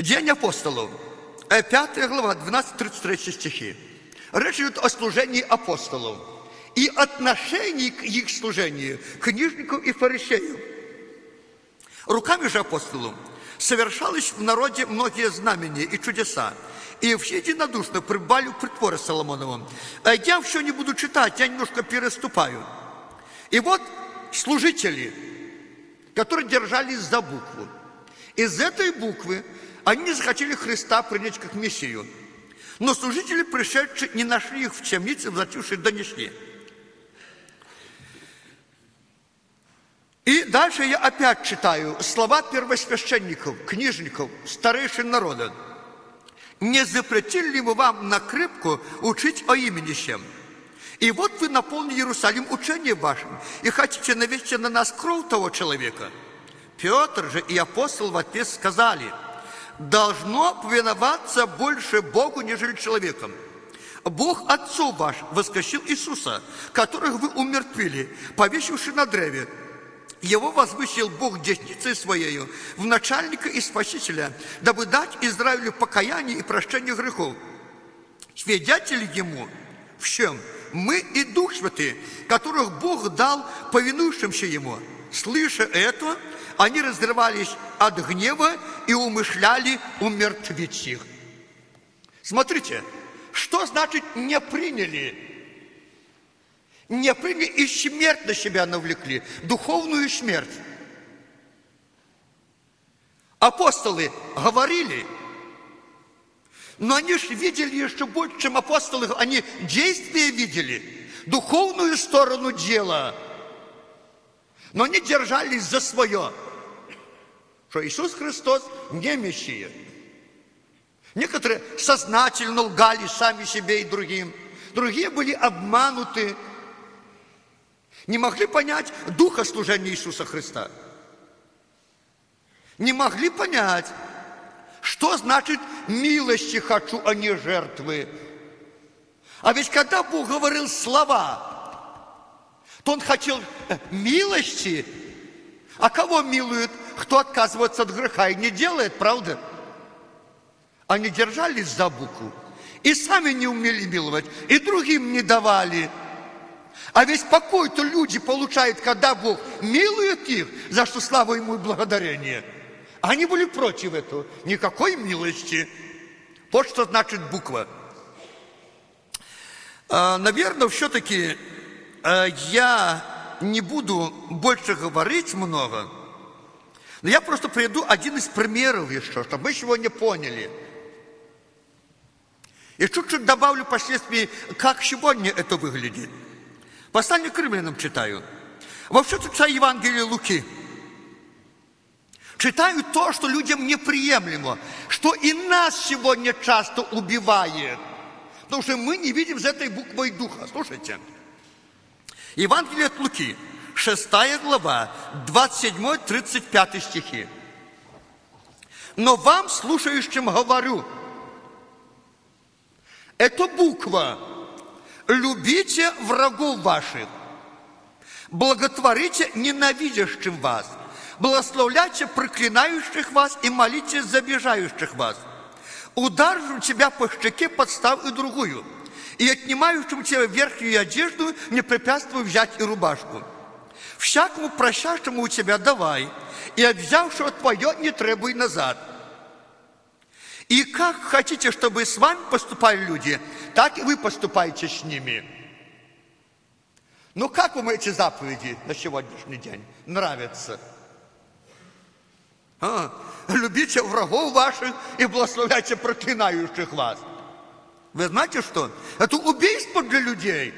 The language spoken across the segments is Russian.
Деяния апостолов, 5 глава, 12-33 стихи. Речь идет о служении апостолов и отношении к их служению, книжников и фарисеев. Руками же апостолов совершались в народе многие знамения и чудеса, и все единодушно пребывали в притворе Соломоновом. Я все не буду читать, я немножко переступаю. И вот служители, которые держались за букву. Из этой буквы они не захотели Христа принять как Мессию. Но служители, пришедшие, не нашли их в темнице, зачившие донесли. И дальше я опять читаю слова первосвященников, книжников, старейшин народа. «Не запретили ли мы вам на крепку учить о имени сем? И вот вы наполнили Иерусалим учением вашим, и хотите навести на нас кровь того человека». Петр же и апостол в ответ сказали: «Должно повиноваться больше Богу, нежели человеком. Бог отцов ваш воскресил Иисуса, которых вы умертвили, повесивши на древе. Его возвысил Бог десницей Своею в начальника и спасителя, дабы дать Израилю покаяние и прощение грехов. Свидетели Ему в чем? Мы и Дух Святый, которых Бог дал повинующимся Ему». Слыша это, они разрывались от гнева и умышляли умертвить их. Смотрите, что значит «не приняли»? Не приняли и смерть на себя навлекли, духовную смерть. Апостолы говорили, но они же видели еще больше, чем апостолы, они действия видели, духовную сторону дела. Но они держались за свое, что Иисус Христос не Мессия. Некоторые сознательно лгали сами себе и другим, другие были обмануты, не могли понять духа служения Иисуса Христа. Не могли понять, что значит «милости хочу, а не жертвы». А ведь когда Бог говорил слова, то Он хотел милости. А кого милует? Кто отказывается от греха и не делает, правда? Они держались за букву и сами не умели миловать, и другим не давали. А ведь покой-то люди получают, когда Бог милует их, за что слава Ему и благодарение. Они были против этого. Никакой милости. Вот что значит буква. Наверное, все-таки я не буду больше говорить много, но я просто приведу один из примеров еще, чтобы мы сегодня поняли. И чуть-чуть добавлю впоследствии, как сегодня это выглядит. Послание к римлянам читаю. Вообще-то читаю Евангелие Луки. Читаю то, что людям неприемлемо, что и нас сегодня часто убивает. Потому что мы не видим за этой буквой Духа. Слушайте. Евангелие от Луки, 6 глава, 27-35 стихи. «Но вам, слушающим, говорю, эта буква: любите врагов ваших, благотворите ненавидящим вас, благословляйте проклинающих вас и молитесь за обижающих вас. Ударжу тебя по щеке, подстав и другую, и отнимающему тебе верхнюю одежду не препятствуй взять и рубашку. Всякому прощавшему у тебя давай, и от взявшего твое не требуй назад. И как хотите, чтобы с вами поступали люди, так и вы поступайте с ними». Ну, как вам эти заповеди на сегодняшний день нравятся? Любите врагов ваших и благословляйте проклинающих вас. Вы знаете что? Это убийство для людей.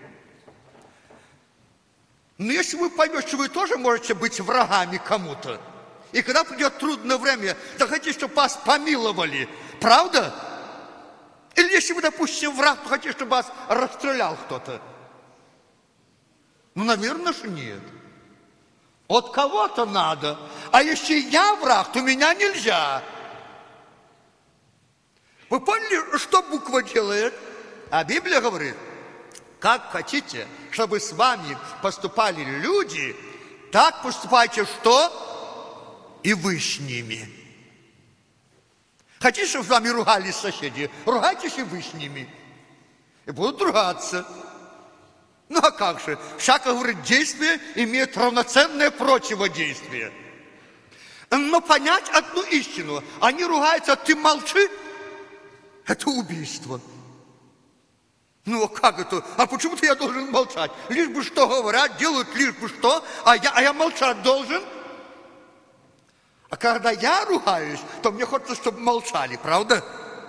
Но если вы поймете, что вы тоже можете быть врагами кому-то, и когда придет трудное время, захотите, чтобы вас помиловали, правда? Или если вы, допустим, враг, то хотите, чтобы вас расстрелял кто-то? Ну, наверное, что нет. От кого-то надо. А если я враг, то меня нельзя. Вы поняли, что буква делает? А Библия говорит: как хотите, чтобы с вами поступали люди, так поступайте что? И вы с ними. Хотите, чтобы с вами ругались соседи? Ругайтесь и вы с ними. И будут ругаться. Ну а как же? Всякое, говорит, действие имеет равноценное противодействие. Но понять одну истину. Они ругаются, а ты молчи. Это убийство. Ну, а как это? А почему-то я должен молчать? Лишь бы что говорят, делают лишь бы что, а я молчать должен. А когда я ругаюсь, то мне хочется, чтобы молчали, правда?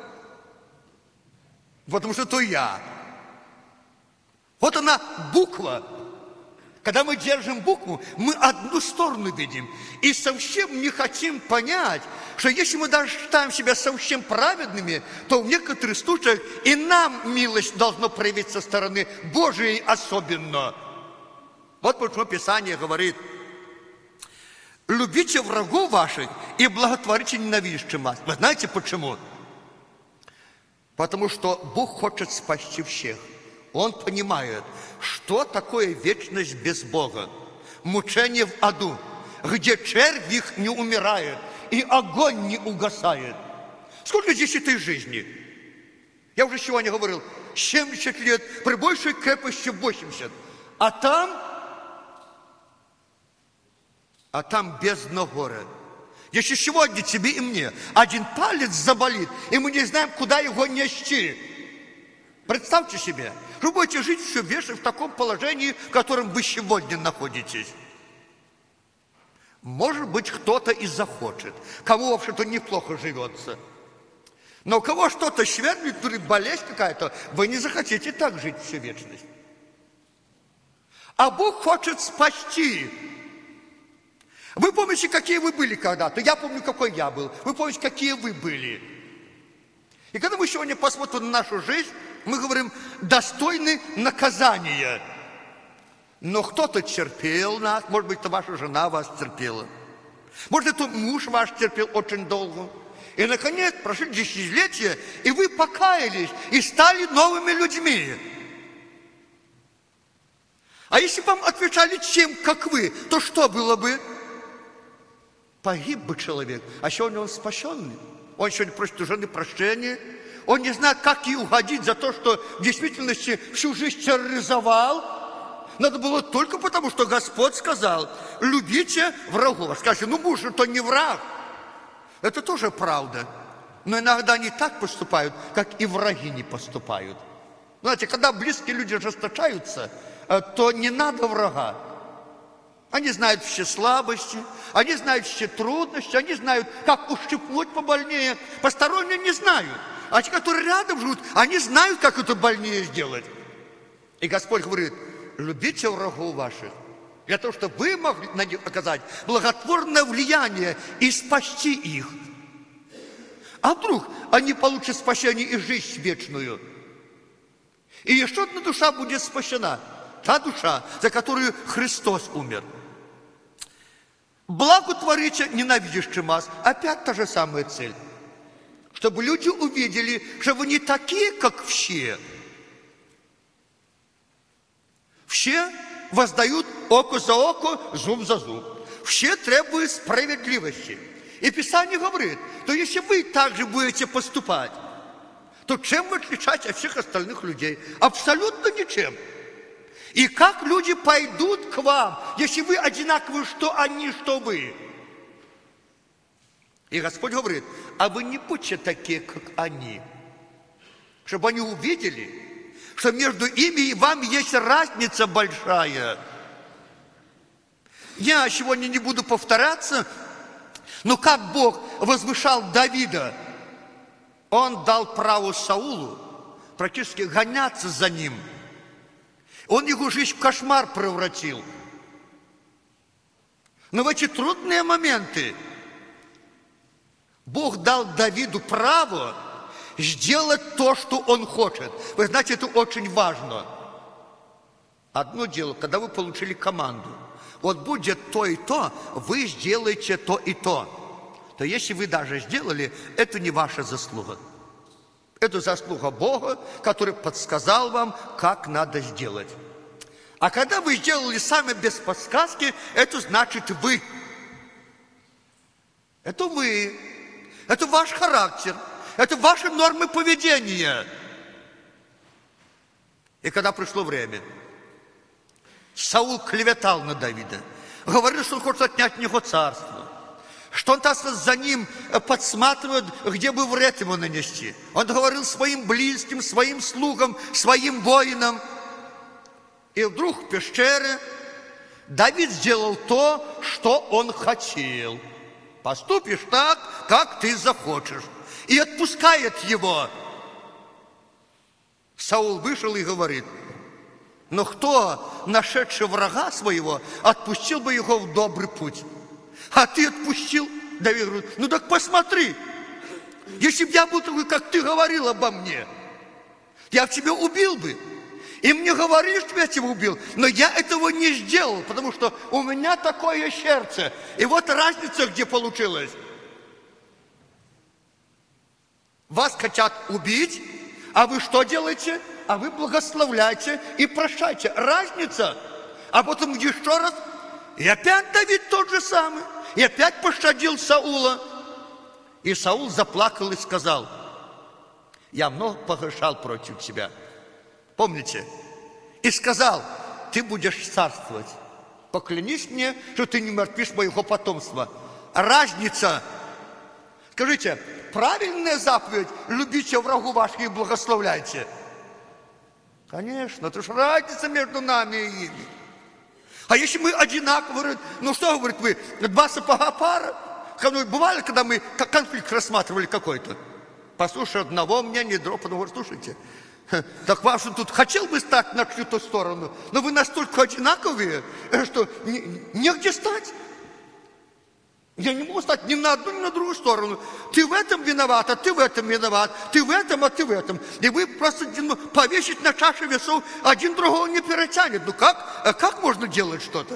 Потому что то я. Вот она, буква. Когда мы держим букву, мы одну сторону видим. И совсем не хотим понять, что если мы даже считаем себя совсем праведными, то в некоторых случаях и нам милость должна проявиться со стороны Божией особенно. Вот почему Писание говорит: любите врагов ваших и благотворите ненавидящим вас. Вы знаете почему? Потому что Бог хочет спасти всех. Он понимает, что такое вечность без Бога. Мучение в аду, где червь их не умирает и огонь не угасает. Сколько здесь этой жизни? Я уже сегодня говорил, 70 лет, при большей крепости 80. А там бездна горя. Если сегодня тебе и мне один палец заболит, и мы не знаем, куда его нести. Представьте себе, вы будете жить все вечно в таком положении, в котором вы сегодня находитесь. Может быть, кто-то и захочет, кому вообще-то неплохо живется. Но у кого что-то сверлит, или болезнь какая-то, вы не захотите так жить всю вечность. А Бог хочет спасти. Вы помните, какие вы были когда-то? Я помню, какой я был. Вы помните, какие вы были. И когда мы сегодня посмотрим на нашу жизнь, мы говорим, достойны наказания. Но кто-то терпел нас, может быть, это ваша жена вас терпела. Может, это муж ваш терпел очень долго. И, наконец, прошли десятилетия, и вы покаялись, и стали новыми людьми. А если бы вам отвечали тем, как вы, то что было бы? Погиб бы человек, а сегодня он спасенный. Он сегодня просит у жены прощения. Он не знает, как ей угодить за то, что в действительности всю жизнь терроризовал. Надо было только потому, что Господь сказал, любите врагов. Скажите, ну муж это не враг. Это тоже правда. Но иногда они так поступают, как и враги не поступают. Знаете, когда близкие люди ожесточаются, то не надо врага. Они знают все слабости, они знают все трудности, они знают, как ущипнуть побольнее. Посторонние не знают. А те, которые рядом живут, они знают, как это больнее сделать. И Господь говорит, любите врагов ваших, для того, чтобы вы могли на них оказать благотворное влияние и спасти их. А вдруг они получат спасение и жизнь вечную? И еще одна душа будет спасена. Та душа, за которую Христос умер. Благо творите ненавидящим вас. Опять та же самая цель. Чтобы люди увидели, что вы не такие, как все. Все воздают око за око, зуб за зуб. Все требуют справедливости. И Писание говорит, то если вы также будете поступать, то чем вы отличаетесь от всех остальных людей? Абсолютно ничем. И как люди пойдут к вам, если вы одинаковы, что они, что вы? И Господь говорит, а вы не будьте такие, как они. Чтобы они увидели, что между ими и вами есть разница большая. Я сегодня не буду повторяться, но как Бог возвышал Давида, Он дал право Саулу практически гоняться за ним. Он его жизнь в кошмар превратил. Но в эти трудные моменты Бог дал Давиду право сделать то, что он хочет. Вы знаете, это очень важно. Одно дело, когда вы получили команду, вот будет то и то, вы сделаете то и то. То если вы даже сделали, это не ваша заслуга. Это заслуга Бога, который подсказал вам, как надо сделать. А когда вы сделали сами без подсказки, это значит вы. Это вы. Это ваш характер. Это ваши нормы поведения. И когда пришло время, Саул клеветал на Давида, говорил, что он хочет отнять у него царство, что он за ним подсматривает, где бы вред ему нанести. Он говорил своим близким, своим слугам, своим воинам. И вдруг в пещере Давид сделал то, что он хотел. Поступишь так, как ты захочешь. И отпускает его. Саул вышел и говорит: но кто, нашедший врага своего, отпустил бы его в добрый путь? А ты отпустил? Давид говорит: ну так посмотри, если бы я был такой, как ты говорил обо мне, я бы тебя убил бы. И мне говорили, что я тебя убил, но я этого не сделал, потому что у меня такое сердце. И вот разница, где получилась. Вас хотят убить, а вы что делаете? А вы благословляете и прощаете. Разница. А потом еще раз. И опять Давид тот же самый. И опять пощадил Саула. И Саул заплакал и сказал: я много погрешал против тебя. Помните? И сказал: ты будешь царствовать. Поклянись мне, что ты не мертвишь моего потомства. Разница. Скажите, правильная заповедь: любите врагу ваших и благословляйте? Конечно, это же разница между нами и ими. А если мы одинаково, говорит, ну что, говорит, вы, два сапога пара? Бывало, когда мы конфликт рассматривали какой-то? Послушай одного мнения, другого, говорит: слушайте, так вам что тут, хотел бы стать на чью-то сторону, но вы настолько одинаковые, что негде стать. Я не могу стать ни на одну, ни на другую сторону. Ты в этом виноват, а ты в этом виноват. Ты в этом, а ты в этом. И вы просто повесить на чаше весов, один другого не перетянет. Ну как можно делать что-то?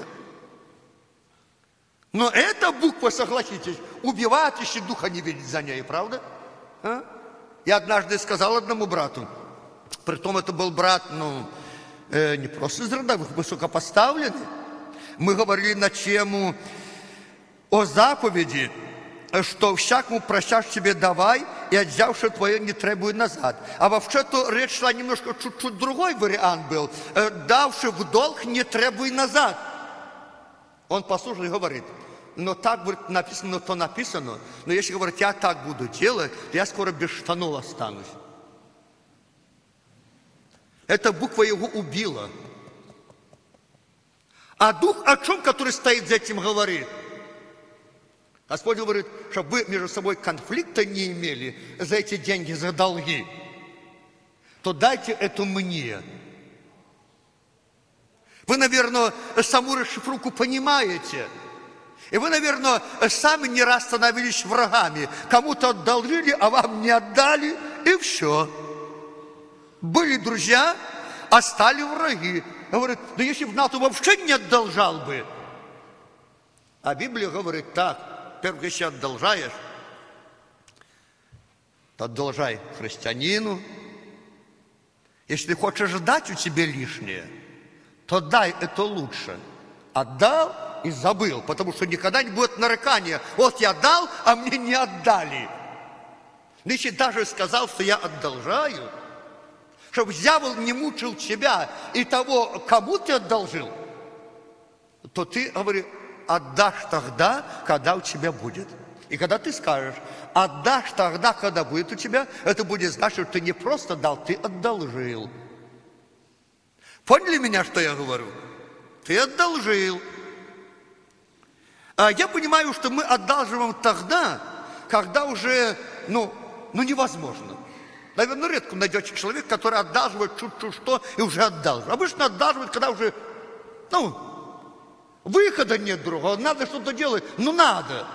Но эта буква, согласитесь, убивает, если духа не видит за ней, правда? А? Я однажды сказал одному брату, притом это был брат, не просто из рядовых, высокопоставленный. Мы говорили на тему о заповеди, что всякому прощашь себе давай, и отзявши твое не требуй назад. А вообще-то речь шла немножко, чуть-чуть другой вариант был. Давши в долг не требуй назад. Он послушал и говорит: но так, говорит, написано, то написано. Но если, говорит, я так буду делать, то я скоро без штанов останусь. Эта буква его убила. А дух о чем, который стоит за этим, говорит? Господь говорит, чтобы вы между собой конфликта не имели за эти деньги, за долги, то дайте это мне. Вы, наверное, саму расшифровку понимаете. И вы, наверное, сами не раз становились врагами. Кому-то одолжили, а вам не отдали, и все. Были друзья, а стали враги. Говорит, да если бы НАТО вообще не одолжал бы. А Библия говорит так. Во-первых, если одолжаешь, то одолжай христианину. Если хочешь дать у тебя лишнее, то дай это лучше. Отдал и забыл, потому что никогда не будет нарекания. Вот я дал, а мне не отдали. Но если даже сказал, что я одолжаю, чтобы дьявол не мучил тебя и того, кому ты одолжил, то ты, говоришь, отдашь тогда, когда у тебя будет. И когда ты скажешь, отдашь тогда, когда будет у тебя, это будет значить, что ты не просто дал, ты одолжил. Поняли меня, что я говорю? Ты одолжил. Я понимаю, что мы одалживаем тогда, когда уже, невозможно. Наверное, редко найдете человека, который одалживает чуть-чуть что и уже одалживает. Обычно одалживает, когда уже, выхода нет другого, надо что-то делать, надо.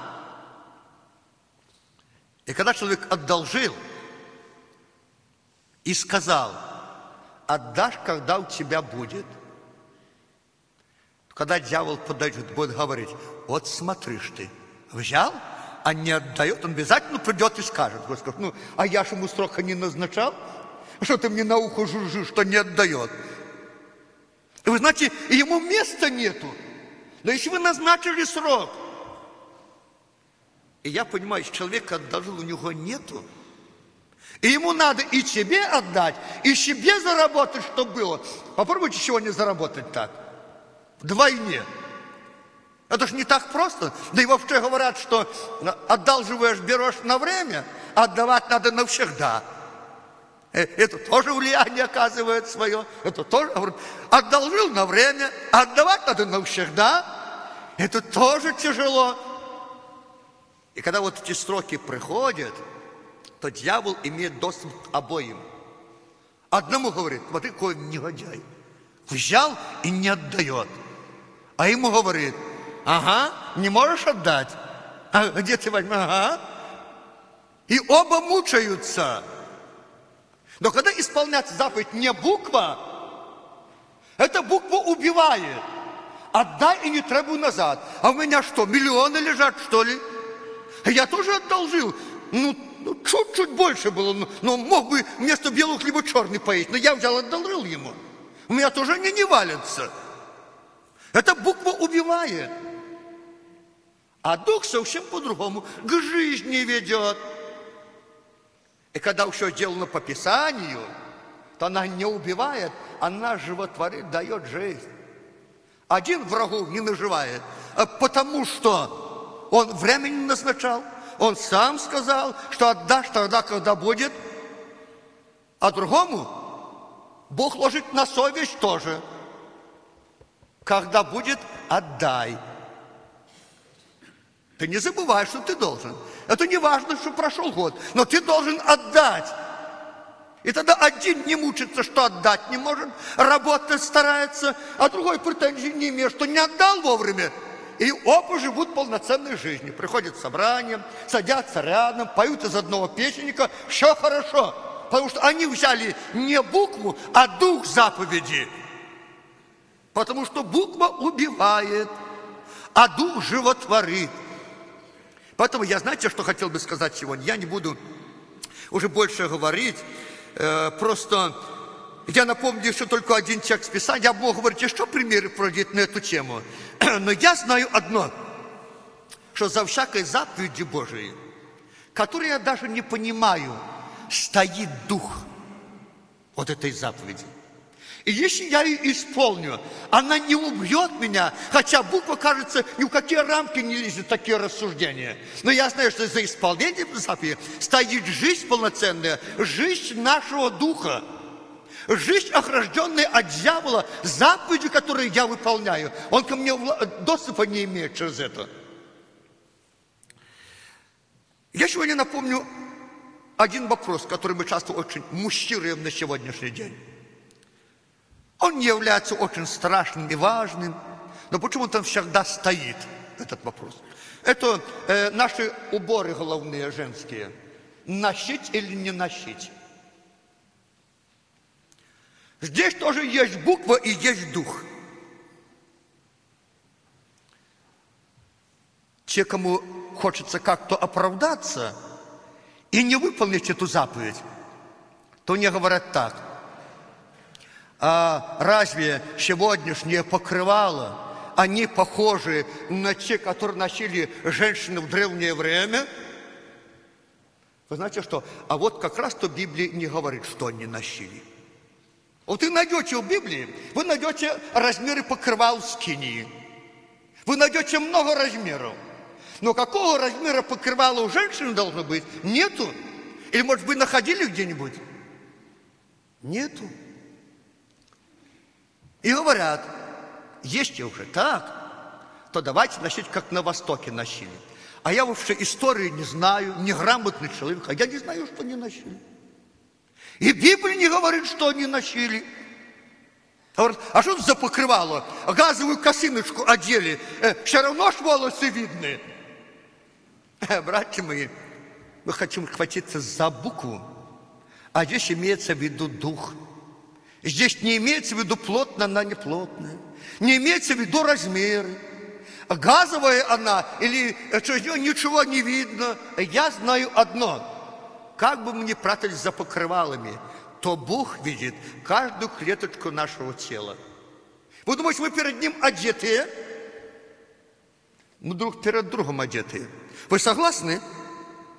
И когда человек одолжил и сказал, отдашь, когда у тебя будет. Когда дьявол подойдет, будет говорить, вот смотришь ты, взял, а не отдает, он обязательно придет и скажет, Господь, а я же ему срока не назначал, что ты мне на ухо жужжишь, что не отдает. И вы знаете, ему места нету. Но если вы назначили срок, и я понимаю, если человек одолжил, у него нету, И ему надо и тебе отдать, и себе заработать, чтобы было. Попробуйте сегодня заработать так. Вдвойне. Это ж не так просто. Да и вообще говорят, что одалживаешь, берешь на время, а отдавать надо навсегда. Это тоже влияние оказывает свое. Это тоже, одолжил на время, а отдавать надо навсегда. Это тоже тяжело. И когда вот эти сроки приходят, то дьявол имеет доступ к обоим. Одному говорит: смотри, какой негодяй. Взял и не отдает. А ему говорит: ага, не можешь отдать. А где ты возьмешь? Ага. И оба мучаются. Но когда исполняется заповедь не буква, эта буква убивает. Отдай и не требуй назад. А у меня что, миллионы лежат, что ли? Я тоже одолжил. Ну, чуть-чуть больше было. Но мог бы вместо белого хлеба черный поесть. Но я взял, одолжил ему. У меня тоже они не валятся. Эта буква убивает. А дух совсем по-другому к жизни ведет. И когда все сделано по Писанию, то она не убивает, она животворит, дает жизнь. Один врагу не наживает, потому что он время не назначал. Он сам сказал, что отдашь тогда, когда будет. А другому Бог ложит на совесть тоже. Когда будет, отдай. Ты не забывай, что ты должен. Это не важно, что прошел год, но ты должен отдать. И тогда один не мучится, что отдать не может, работать старается, а другой претензий не имеет, что не отдал вовремя. И оба живут полноценной жизнью. Приходят в собрание, садятся рядом, поют из одного песенника, все хорошо. Потому что они взяли не букву, а дух заповеди. Потому что буква убивает, а дух животворит. Поэтому я, знаете, что хотел бы сказать сегодня? Я не буду уже больше говорить. Просто я напомню еще только один текст Писания. Я мог говорить еще примеры проводить на эту тему. Но я знаю одно, что за всякой заповедью Божией, которую я даже не понимаю, стоит дух вот этой заповеди. И если я ее исполню, она не убьет меня, хотя буква, кажется, ни в какие рамки не лезет, такие рассуждения. Но я знаю, что за исполнением заповеди стоит жизнь полноценная, жизнь нашего духа, жизнь, охражденная от дьявола, заповеди, которые я выполняю. Он ко мне доступа не имеет через это. Я сегодня напомню один вопрос, который мы часто очень муссируем на сегодняшний день. Он не является очень страшным и важным, но почему там всегда стоит этот вопрос? Это наши уборы головные женские. Носить или не носить? Здесь тоже есть буква и есть дух. Те, кому хочется как-то оправдаться и не выполнить эту заповедь, то не говорят так: а разве сегодняшнее покрывало, они похожи на те, которые носили женщины в древнее время? Вы знаете что? А вот как раз то Библия не говорит, что они носили. Вот вы найдете в Библии, вы найдете размеры покрывал скинии. Вы найдете много размеров. Но какого размера покрывала у женщины должно быть? Нету. Или, может быть, находили где-нибудь? Нету. И говорят: если уже так, то давайте носить, как на Востоке носили. А я вообще истории не знаю, неграмотный человек, а я не знаю, что они носили. И Библия не говорит, что они носили. Говорит: а что это за покрывало? Газовую косыночку одели, все равно ж волосы видны. Братья мои, мы хотим хватиться за букву, а здесь имеется в виду дух. Здесь не имеется в виду плотно, она не плотная. Не имеется в виду размеры. Газовая она или через нее ничего не видно. Я знаю одно: как бы мы ни прятались за покрывалами, то Бог видит каждую клеточку нашего тела. Вы думаете, мы перед Ним одетые? Мы друг перед другом одетые. Вы согласны?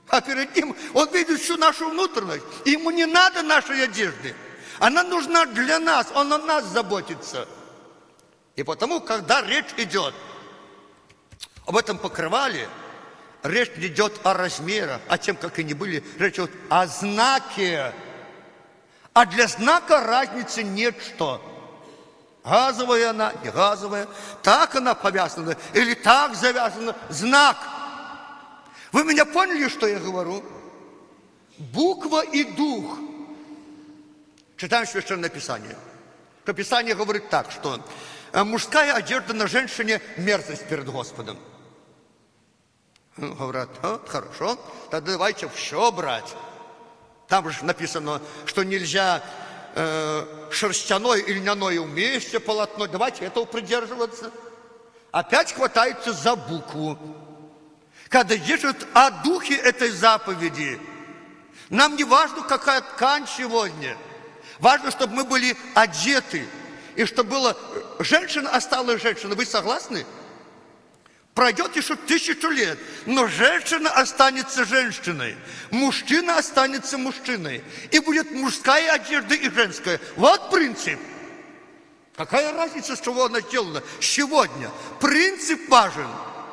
А перед ним он видит всю нашу внутренность. И ему не надо нашей одежды. Она нужна для нас, он о нас заботится. И потому, когда речь идет об этом покрывале, речь не идет о размерах, о тем, как они были, речь идет о знаке. А для знака разницы нет что. Газовая она, не газовая, так она повязана или так завязана. Знак. Вы меня поняли, что я говорю? Буква и дух. Читаем Священное Писание. Писание говорит так, что мужская одежда на женщине – мерзость перед Господом. Говорят, хорошо, тогда давайте все брать. Там же написано, что нельзя шерстяное и льняное вместе полотно. Давайте этого придерживаться. Опять хватаются за букву. Когда держат о духе этой заповеди, нам не важно, какая ткань сегодня. Важно, чтобы мы были одеты. И чтобы была женщина осталась женщиной. Вы согласны? Пройдет еще 1000 лет, но женщина останется женщиной, мужчина останется мужчиной. И будет мужская одежда и женская. Вот принцип. Какая разница, с чего она сделана сегодня? Принцип важен.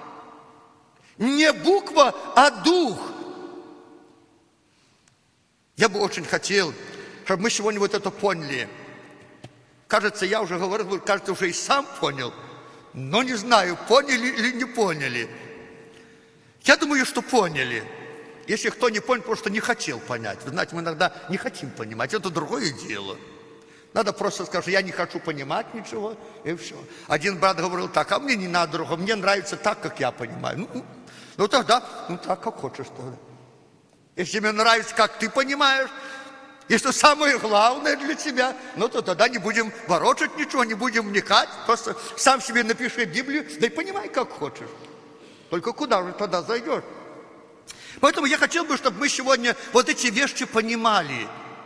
Не буква, а дух. Я бы очень хотел, чтобы мы сегодня вот это поняли. Кажется, я уже говорил, кажется, уже и сам понял. Но не знаю, поняли или не поняли. Я думаю, что поняли. Если кто не понял, просто не хотел понять. Вы знаете, мы иногда не хотим понимать. Это другое дело. Надо просто сказать, что я не хочу понимать ничего, и все. Один брат говорил так, а мне не надо другого, мне нравится так, как я понимаю. Ну тогда, так, как хочешь тогда. Если мне нравится, как ты понимаешь, если самое главное для тебя, то тогда не будем ворочать ничего, не будем вникать. Просто сам себе напиши Библию, да и понимай, как хочешь. Только куда же тогда зайдешь? Поэтому я хотел бы, чтобы мы сегодня вот эти вещи понимали.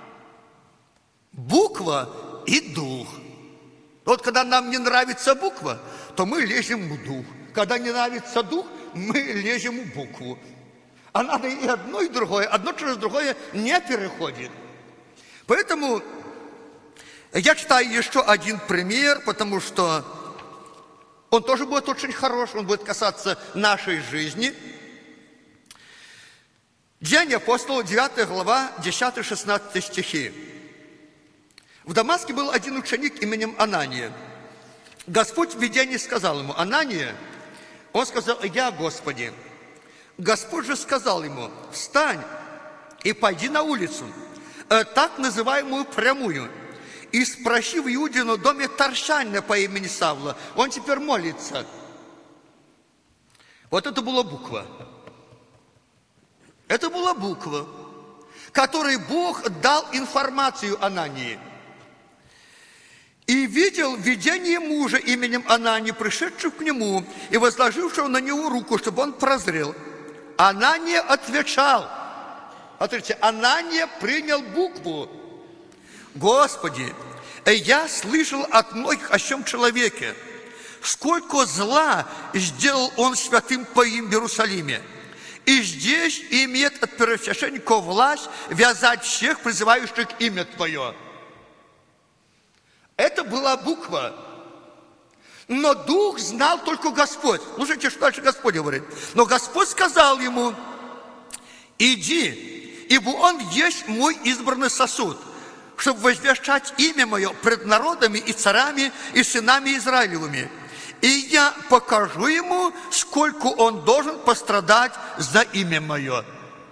Буква и дух. Вот когда нам не нравится буква, то мы лезем в дух. Когда не нравится дух, мы лезем в букву. А надо и одно, и другое. Одно через другое не переходит. Поэтому я читаю еще один пример, потому что он тоже будет очень хороший, он будет касаться нашей жизни. Деяния апостолов, 9 глава, 10-16 стихи. В Дамаске был один ученик именем Анания. Господь в видении сказал ему: Анания, он сказал: я, Господи. Господь же сказал ему: встань и пойди на улицу, так называемую прямую, и спроси в Иудином доме Таршаня по имени Савла. Он теперь молится. Вот это была буква. Это была буква, которой Бог дал информацию Анании. И видел видение мужа именем Анании, пришедшего к нему и возложившего на него руку, чтобы он прозрел. Анания отвечал. Смотрите, Анания принял букву. Господи, я слышал от многих о чем человеке, сколько зла сделал он святым Твоим в Иерусалиме. И здесь имеет от первосвященника власть вязать всех, призывающих имя Твое. Это была буква. Но дух знал только Господь. Слушайте, что дальше Господь говорит. Но Господь сказал ему: иди, ибо он есть мой избранный сосуд, чтобы возвещать имя мое пред народами и царями и сынами Израилевыми. И я покажу ему, сколько он должен пострадать за имя мое.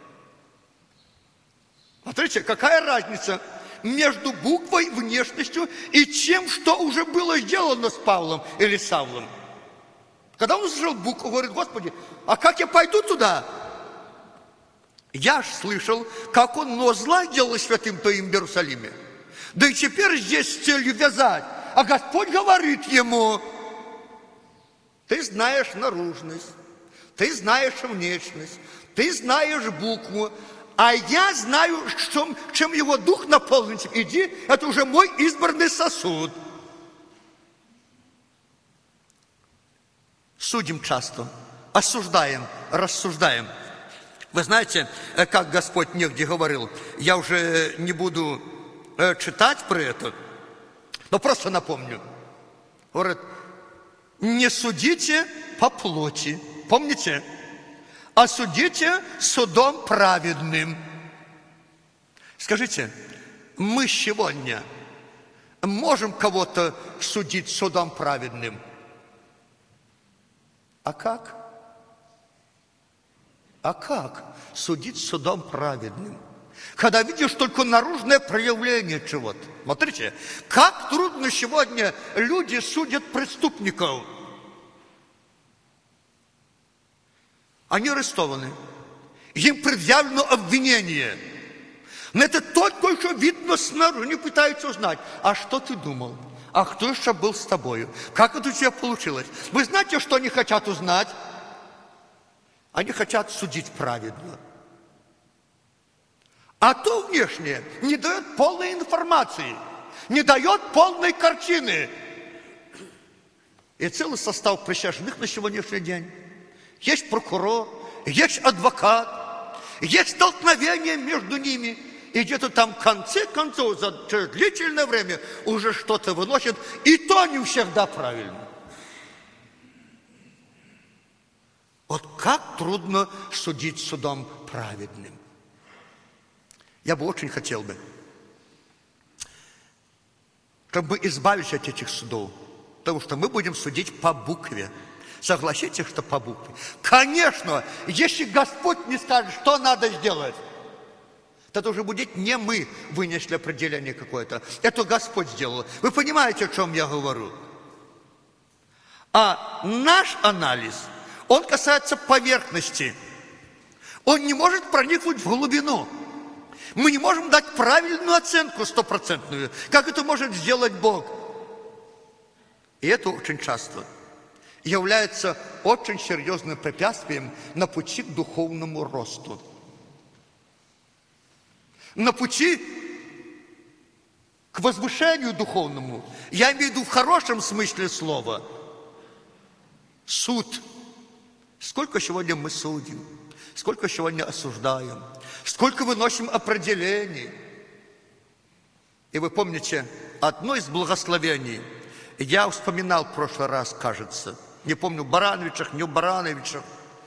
Смотрите, какая разница между буквой, внешностью и тем, что уже было сделано с Павлом или Савлом. Когда он услышал букву, говорит: Господи, а как я пойду туда? Я ж слышал, как он много зла делал святым Твоим в Иерусалиме. Да и теперь здесь с целью вязать. А Господь говорит ему: ты знаешь наружность, ты знаешь внешность, ты знаешь букву, а я знаю, чем его дух наполнен. Иди, это уже мой избранный сосуд. Судим часто, осуждаем, рассуждаем. Вы знаете, как Господь негде говорил, я уже не буду читать про это, но просто напомню. Говорит, не судите по плоти, помните? А судите судом праведным. Скажите, мы сегодня можем кого-то судить судом праведным? А как? А как судить судом праведным? Когда видишь только наружное проявление чего-то. Смотрите, как трудно сегодня люди судят преступников. Они арестованы. Им предъявлено обвинение. Но это только еще видно снаружи. Они пытаются узнать, а что ты думал? А кто еще был с тобою? Как это у тебя получилось? Вы знаете, что они хотят узнать? Они хотят судить праведно. А то внешнее не дает полной информации, не дает полной картины. И целый состав присяжных на сегодняшний день. Есть прокурор, есть адвокат, есть столкновение между ними. И где-то там в конце концов, за длительное время уже что-то выносят, и то не всегда правильно. Вот как трудно судить судом праведным. Я бы очень хотел бы, чтобы мы избавились от этих судов, потому что мы будем судить по букве. Согласитесь, что по букве? Конечно, если Господь не скажет, что надо сделать, то это уже будет не мы вынесли определение какое-то. Это Господь сделал. Вы понимаете, о чем я говорю? А наш анализ, он касается поверхности. Он не может проникнуть в глубину. Мы не можем дать правильную оценку стопроцентную. Как это может сделать Бог? И это очень часто является очень серьезным препятствием на пути к духовному росту. На пути к возвышению духовному. Я имею в виду в хорошем смысле слова. Суд. Сколько сегодня мы судим? Сколько сегодня осуждаем? Сколько выносим определений? И вы помните, одно из благословений, я вспоминал в прошлый раз, кажется, не помню, в Барановичах, не в Барановичах.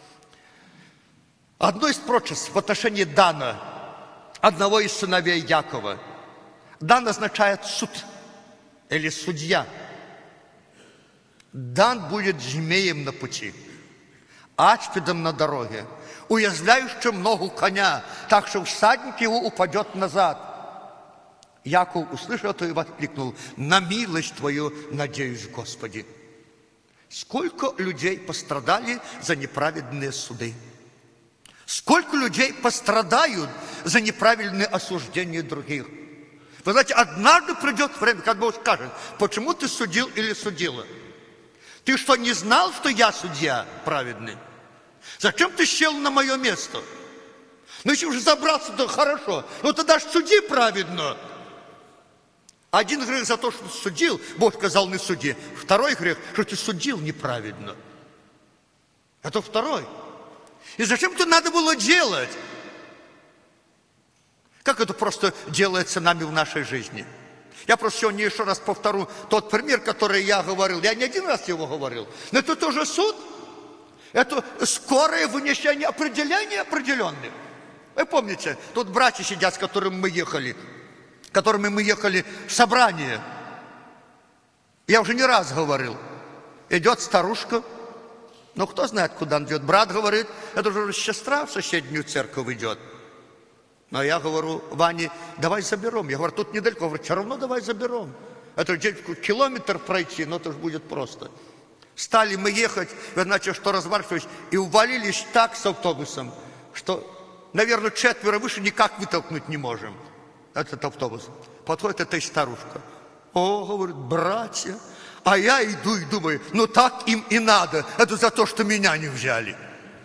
Одно из пророчеств в отношении Дана, одного из сыновей Якова. Дан означает суд или судья. Дан будет змеем на пути, аспидом на дороге, уязвляющим ногу коня, так что всадник его упадет назад. Яков услышал это и воскликнул: на милость Твою надеюсь, Господи. Сколько людей пострадали за неправедные суды? Сколько людей пострадают за неправильное осуждение других? Вы знаете, однажды придет время, как Бог скажет: почему ты судил или судила? Ты что, не знал, что я судья праведный? Зачем ты сел на мое место? Ну, если уже забрался, то хорошо. Ну, тогда ж суди праведно. Один грех за то, что судил, Бог сказал, не суди. Второй грех, что ты судил неправедно. Это второй. И зачем это надо было делать? Как это просто делается нами в нашей жизни? Я просто сегодня еще раз повторю тот пример, который я говорил. Я не один раз его говорил. Но это тоже суд. Это скорое вынесение определений определенных. Вы помните, тут братья сидят, с которыми мы ехали в собрание. Я уже не раз говорил. Идет старушка. Ну, кто знает, куда он идет. Брат говорит, это уже сестра в соседнюю церковь идет. Но я говорю: Ване, давай заберем. Я говорю: тут недалеко. Я говорю: все равно давай заберем. Это километр пройти, но это же будет просто. Стали мы ехать, значит, что разворачивались, и увалились так с автобусом, что, наверное, 4 выше никак вытолкнуть не можем. Этот автобус. Подходит эта старушка. О, говорит, братья. А я иду и думаю, ну так им и надо. Это за то, что меня не взяли.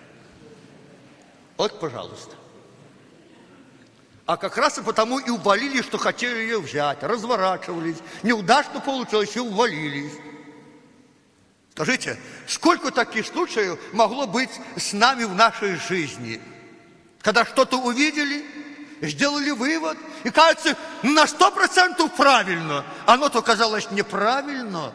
Вот, пожалуйста. А как раз и потому и увалились, что хотели ее взять. Разворачивались. Неудачно получилось и увалились. Скажите, сколько таких случаев могло быть с нами в нашей жизни? Когда что-то увидели, сделали вывод, и кажется, на 100% правильно, оно-то оказалось неправильно.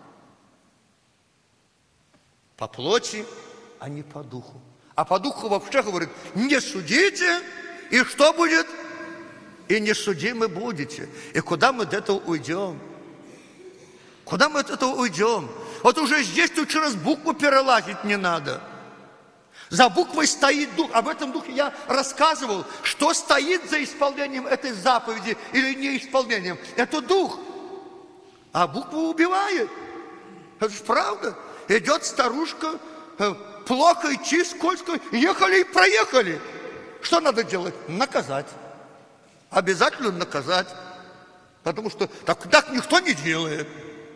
По плоти, а не по духу. А по духу вообще говорит, не судите, и что будет? И не судимы будете. И куда мы от этого уйдем? Куда мы от этого уйдем? Вот уже здесь тут через букву перелазить не надо. За буквой стоит дух. Об этом духе я рассказывал, что стоит за исполнением этой заповеди или неисполнением. Это дух. А буква убивает. Это же правда. Идет старушка, плохо идти, скользко, ехали и проехали. Что надо делать? Наказать. Обязательно наказать. Потому что так никто не делает.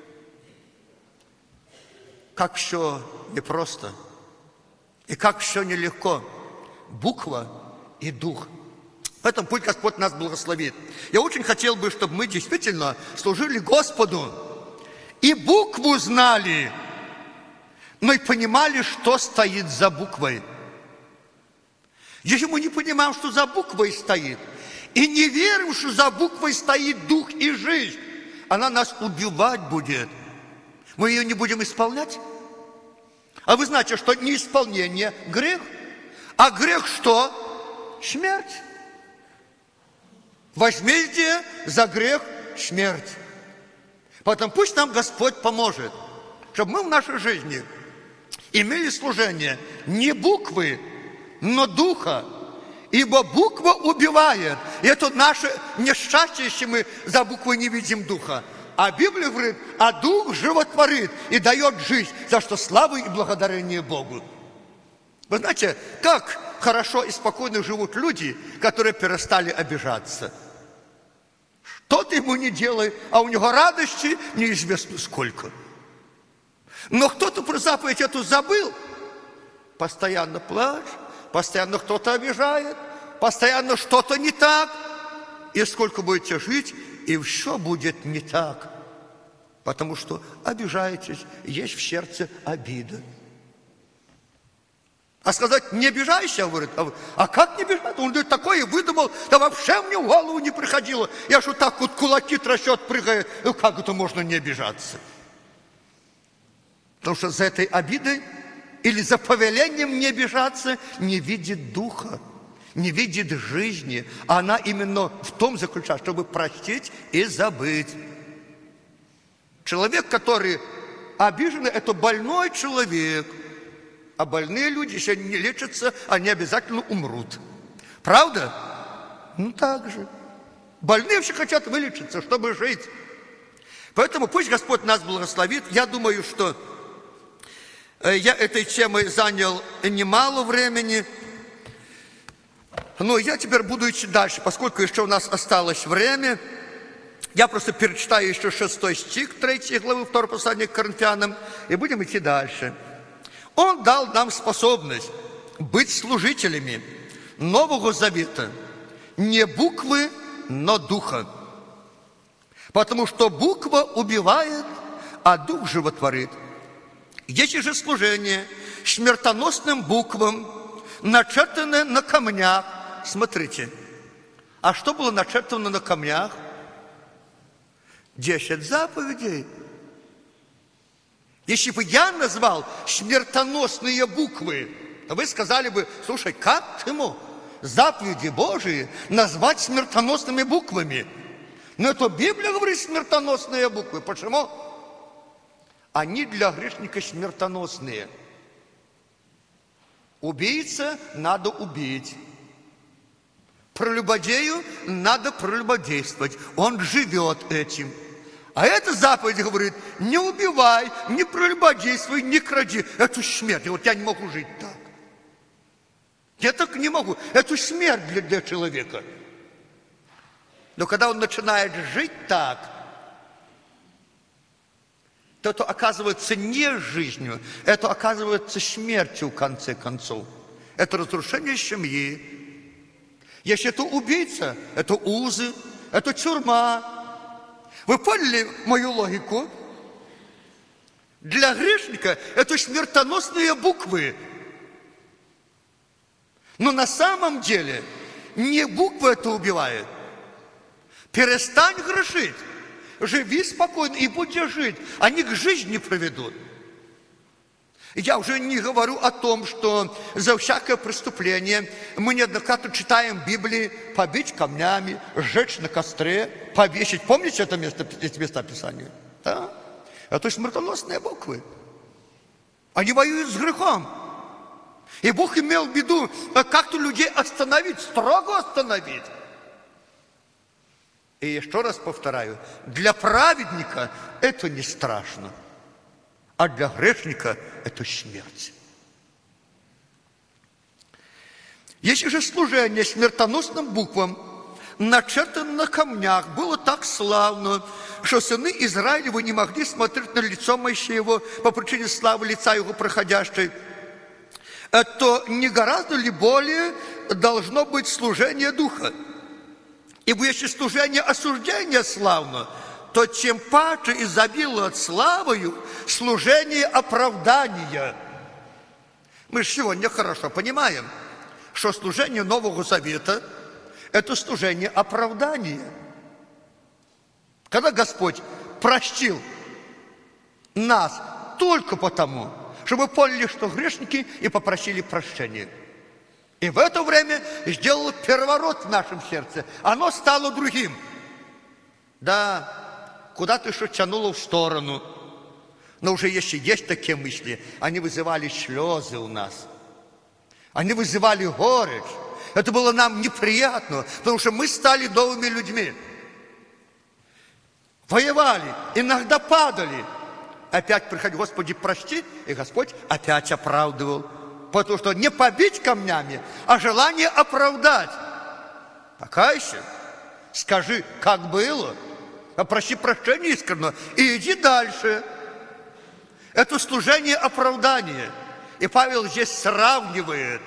Как все непросто. И как все нелегко. Буква и дух. Поэтому пусть Господь нас благословит. Я очень хотел бы, чтобы мы действительно служили Господу. И букву знали, но и понимали, что стоит за буквой. Если мы не понимаем, что за буквой стоит, и не верим, что за буквой стоит дух и жизнь, она нас убивать будет. Мы ее не будем исполнять. А вы знаете, что неисполнение – грех. А грех что? Смерть. Возмездие за грех – смерть. Поэтому пусть нам Господь поможет, чтобы мы в нашей жизни имели служение не буквы, но духа. Ибо буква убивает. И это наше несчастье, если мы за буквой не видим духа. А Библия говорит, а дух животворит и дает жизнь, за что слава и благодарение Богу. Вы знаете, как хорошо и спокойно живут люди, которые перестали обижаться. Что ты ему не делай, а у него радости неизвестно сколько. Но кто-то про заповедь эту забыл, постоянно плачет, постоянно кто-то обижает, постоянно что-то не так. И сколько будете жить, и все будет не так. Потому что обижаетесь, есть в сердце обида. А сказать, не обижайся, говорит, а как не обижаться? Он говорит, такое выдумал, да вообще мне в голову не приходило. Я же так вот кулаки трясет, прыгает. Ну как это можно не обижаться? Потому что за этой обидой или за повелением не обижаться не видит духа, не видит жизни. А она именно в том заключается, чтобы простить и забыть. Человек, который обиженный, это больной человек. А больные люди, если они не лечатся, они обязательно умрут. Правда? Ну так же. Больные все хотят вылечиться, чтобы жить. Поэтому пусть Господь нас благословит. Я думаю, что я этой темой занял немало времени. Но я теперь буду идти дальше, поскольку еще у нас осталось время. Я просто перечитаю еще 6 стих 3 главы 2 послания к Коринфянам, и будем идти дальше. Он дал нам способность быть служителями Нового Завета, не буквы, но духа. Потому что буква убивает, а дух животворит. Если же служение смертоносным буквам, начертанное на камнях, смотрите, а что было начертано на камнях? 10 заповедей. Если бы я назвал смертоносные буквы, то вы сказали бы, слушай, как ты мог заповеди Божии назвать смертоносными буквами? Но это Библия говорит смертоносные буквы. Почему? Они для грешника смертоносные. Убийца надо убить. Прелюбодею надо прелюбодействовать. Он живет этим. А эта заповедь говорит, не убивай, не прелюбодействуй, не кради. Это смерть. И вот я не могу жить так. Я так не могу. Это смерть для человека. Но когда он начинает жить так, то это оказывается не жизнью, это оказывается смертью в конце концов. Это разрушение семьи. Если это убийца, это узы, это тюрьма. Вы поняли мою логику? Для грешника это смертоносные буквы. Но на самом деле не буква это убивает. Перестань грешить. Живи спокойно и будешь жить. Они к жизни приведут. Я уже не говорю о том, что за всякое преступление мы неоднократно читаем в Библии побить камнями, сжечь на костре, повесить. Помните эти места Писания? Да? Это смертоносные буквы. Они воюют с грехом. И Бог имел в виду как-то людей остановить, строго остановить. И еще раз повторяю, для праведника это не страшно, а для грешника это смерть. Если же служение смертоносным буквам, начертанным на камнях, было так славно, что сыны Израилевы не могли смотреть на лицо Моисеева по причине славы лица его проходящей, то не гораздо ли более должно быть служение Духа? Ибо если служение осуждения славно, то чем паче изобилует славою служение оправдания. Мы же сегодня хорошо понимаем, что служение Нового Завета – это служение оправдания. Когда Господь простил нас только потому, чтобы мы поняли, что грешники, и попросили прощения. И в это время сделал переворот в нашем сердце. Оно стало другим. Да, куда-то еще тянуло в сторону. Но уже если есть такие мысли, они вызывали слезы у нас. Они вызывали горечь. Это было нам неприятно, потому что мы стали новыми людьми. Воевали, иногда падали. Опять приходил, Господи, прости, и Господь опять оправдывал. Потому что не побить камнями, а желание оправдать. Покайся, скажи, как было, попроси прощения искренне и иди дальше. Это служение оправдания. И Павел здесь сравнивает.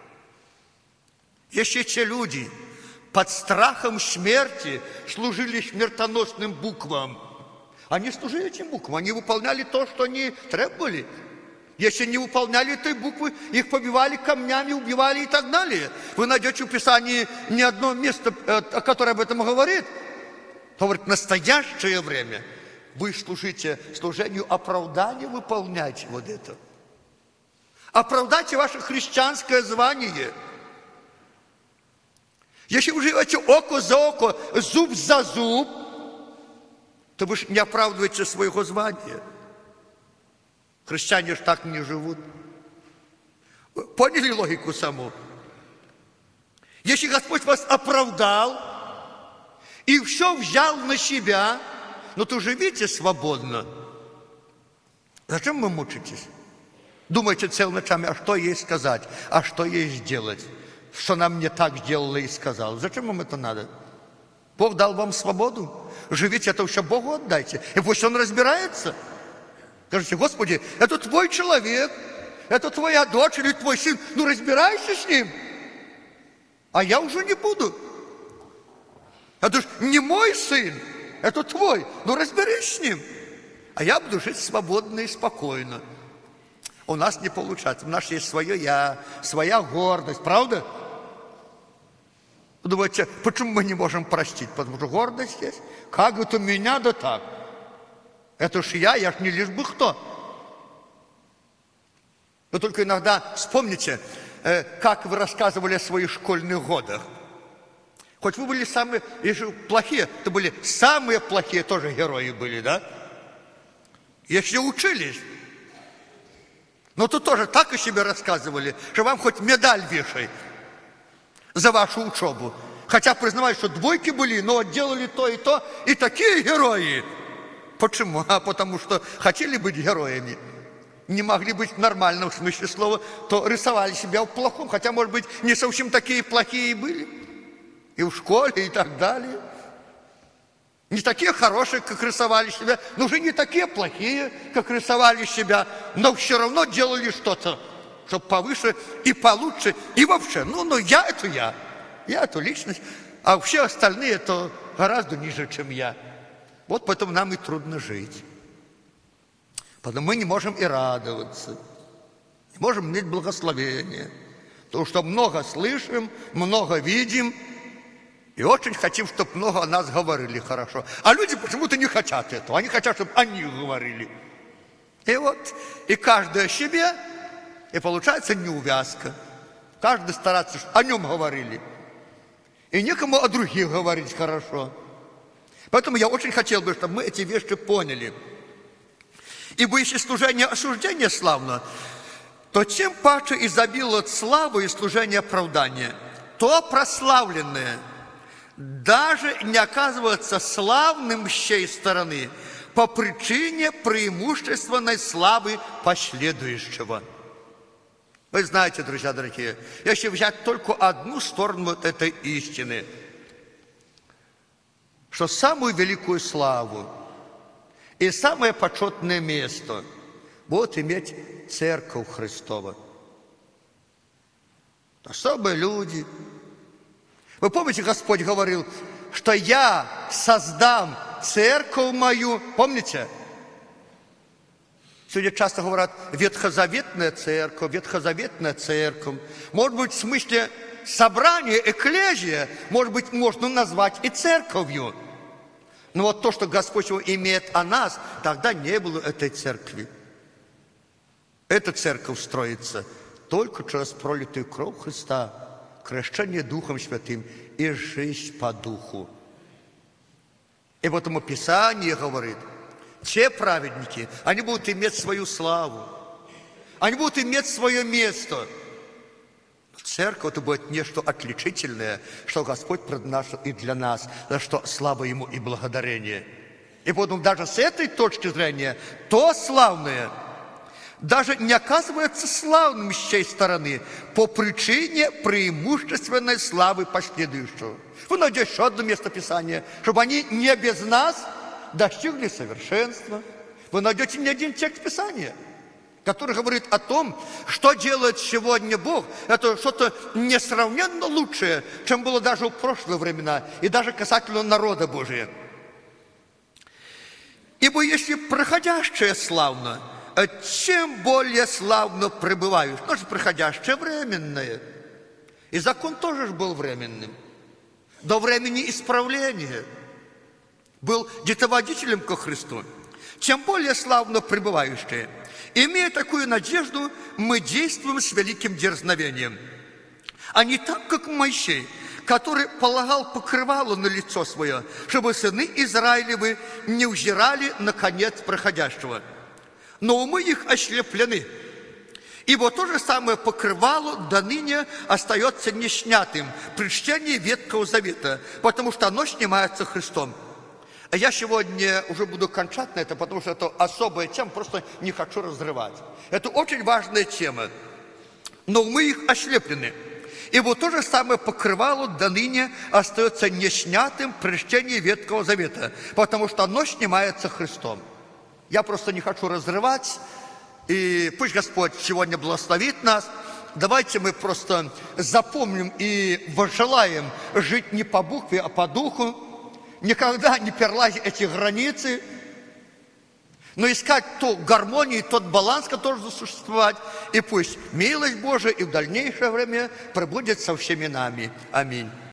Если те люди под страхом смерти служили смертоносным буквам, они служили этим буквам, они выполняли то, что они требовали. Если не выполняли этой буквы, их побивали камнями, убивали и так далее. Вы найдете в Писании ни одно место, которое об этом говорит. Говорит, в настоящее время вы служите служению оправдания, выполняйте вот это. Оправдайте ваше христианское звание. Если вы живете око за око, зуб за зуб, то вы не оправдываете своего звания. Христиане же так не живут. Поняли логику саму? Если Господь вас оправдал и все взял на себя, ну то живите свободно. Зачем вы мучитесь? Думаете целыми ночами, а что ей сказать, а что ей сделать, что она мне так сделала и сказала. Зачем вам это надо? Бог дал вам свободу. Живите, это все Богу отдайте. И пусть Он разбирается. Скажите, Господи, это твой человек, это твоя дочь или твой сын, ну разбирайся с ним, а я уже не буду. Это же не мой сын, это твой, ну разберись с ним, а я буду жить свободно и спокойно. У нас не получается, у нас есть свое я, своя гордость, правда? Вы думаете, почему мы не можем простить? Потому что гордость есть. Как это меня да так? Это ж я ж не лишь бы кто. Вы только иногда вспомните, как вы рассказывали о своих школьных годах. Хоть вы были самые плохие, то были самые плохие тоже герои были, да? Если учились, но то тоже так о себе рассказывали, что вам хоть медаль вешай за вашу учебу. Хотя признавали, что двойки были, но делали то, и такие герои. Почему? А потому что хотели быть героями, не могли быть в нормальном смысле слова, то рисовали себя в плохом, хотя, может быть, не совсем такие плохие и были. И в школе, и так далее. Не такие хорошие, как рисовали себя, но уже не такие плохие, как рисовали себя, но все равно делали что-то, чтобы повыше и получше, и вообще. Ну, я эту личность, а все остальные то гораздо ниже, чем я. Вот поэтому нам и трудно жить. Потому мы не можем и радоваться, не можем иметь благословения. Потому что много слышим, много видим, и очень хотим, чтобы много о нас говорили хорошо. А люди почему-то не хотят этого. Они хотят, чтобы о них говорили. И вот, и каждый о себе, и получается неувязка. Каждый старается, чтобы о нем говорили. И некому о других говорить хорошо. Поэтому я очень хотел бы, чтобы мы эти вещи поняли. Ибо если служение осуждения славно, то чем паче изобилует славы и служение оправдания, то прославленное даже не оказывается славным с чьей стороны по причине преимущественной славы последующего. Вы знаете, друзья дорогие, если взять только одну сторону вот этой истины, что самую великую славу и самое почетное место будет иметь Церковь Христова. Особые люди. Вы помните, Господь говорил, что я создам церковь мою. Помните? Сегодня часто говорят ветхозаветная церковь, ветхозаветная церковь. Может быть, в смысле собрания, экклезия, может быть, можно назвать и церковью. Но вот то, что Господь имеет о нас, тогда не было этой церкви. Эта церковь строится только через пролитую кровь Христа, крещение Духом Святым и жизнь по Духу. И потому Писание говорит, те праведники, они будут иметь свою славу, они будут иметь свое место. Церковь это будет нечто отличительное, что Господь предназначил и для нас, за что слава Ему и благодарение. И поэтому даже с этой точки зрения, то славное даже не оказывается славным с чьей стороны по причине преимущественной славы последующего. Вы найдете еще одно место Писания, чтобы они не без нас достигли совершенства. Вы найдете не один текст Писания, который говорит о том, что делает сегодня Бог. Это что-то несравненно лучшее, чем было даже в прошлые времена, и даже касательно народа Божия. Ибо если проходящее славно, чем более славно пребываешь. Но же проходящее временное. И закон тоже был временным. До времени исправления. Был детоводителем ко Христу. Чем более славно пребывающие. Имея такую надежду, мы действуем с великим дерзновением. А не так, как Моисей, который полагал покрывало на лицо свое, чтобы сыны Израилевы не взирали на конец проходящего. Но умы их ослеплены. Ибо то же самое покрывало до ныне остается неснятым при чтении Ветхого Завета, потому что оно снимается Христом. А я сегодня уже буду кончать на это, потому что это особая тема, просто не хочу разрывать. Это очень важная тема. Но умы их ослеплены. Ибо то же самое покрывало до ныне остается неснятым при чтении Ветхого Завета, потому что оно снимается Христом. Я просто не хочу разрывать, и пусть Господь сегодня благословит нас. Давайте мы просто запомним и возжелаем жить не по букве, а по духу, никогда не перелазить эти границы, но искать ту гармонию, тот баланс, который должен существовать, и пусть милость Божия и в дальнейшее время пребудет со всеми нами. Аминь.